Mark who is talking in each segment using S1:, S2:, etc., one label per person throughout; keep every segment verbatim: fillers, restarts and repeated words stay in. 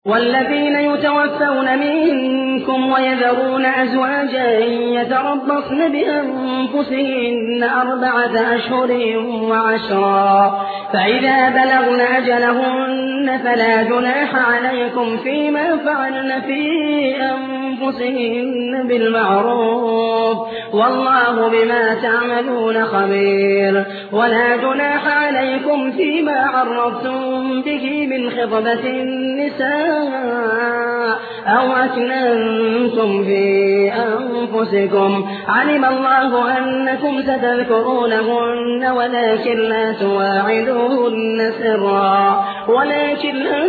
S1: والذين يتوفون منكم ويذرون أزواجا يتربصن بأنفسهن أربعة أشهر وعشرا فإذا بلغن أجلهن فلا جناح عليكم فيما فعلن في أنفسهن بالمعروف والله بما تعملون خبير. ولا جناح عليكم فيما عرضتم به من خطبة النساء أو أكننتم في أنفسكم علم الله أنكم ستذكرونهن ولكن لا تواعدوهن سرا ولكن لا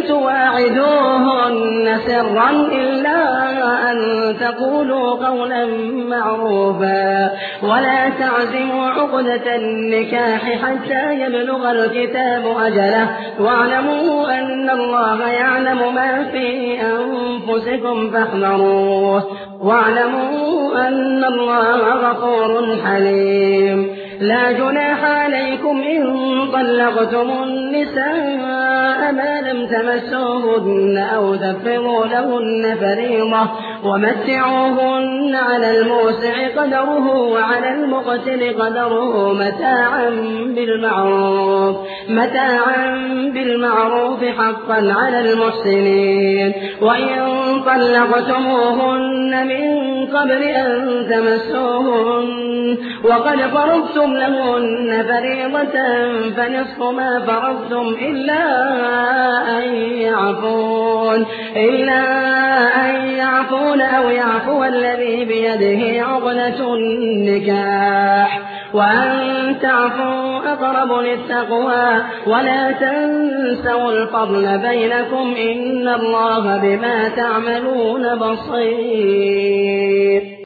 S1: تواعدوهن سرا إلا أن تقولوا قولا معروفا ولا تعزموا عقدة النكاح حتى يبلغ الكتاب أجله واعلموا أن الله يعلم ما في أنفسكم فاحذروه واعلموا أن الله غفور حليم. لا جناح عليكم إن طلقتم النساء ما لم تمسوهن أو تفرضوا لهن فريضة ومتعوهن على الموسع قدره وعلى المقتل قدره متاعا بالمعروف متاعا بالمعروف حقا على المحسنين. وإن طلقتموهن من قبل أن تمسوهن وقد فرضتم لهن فريضة فنصف ما فرضتم إلا أن يعفون إلا أن يعفون أو يعفو الذي بيده عقدة النكاح وأن تعفوا أقرب للتقوى ولا تنسوا الفضل بينكم إن الله بما تعملون بصير.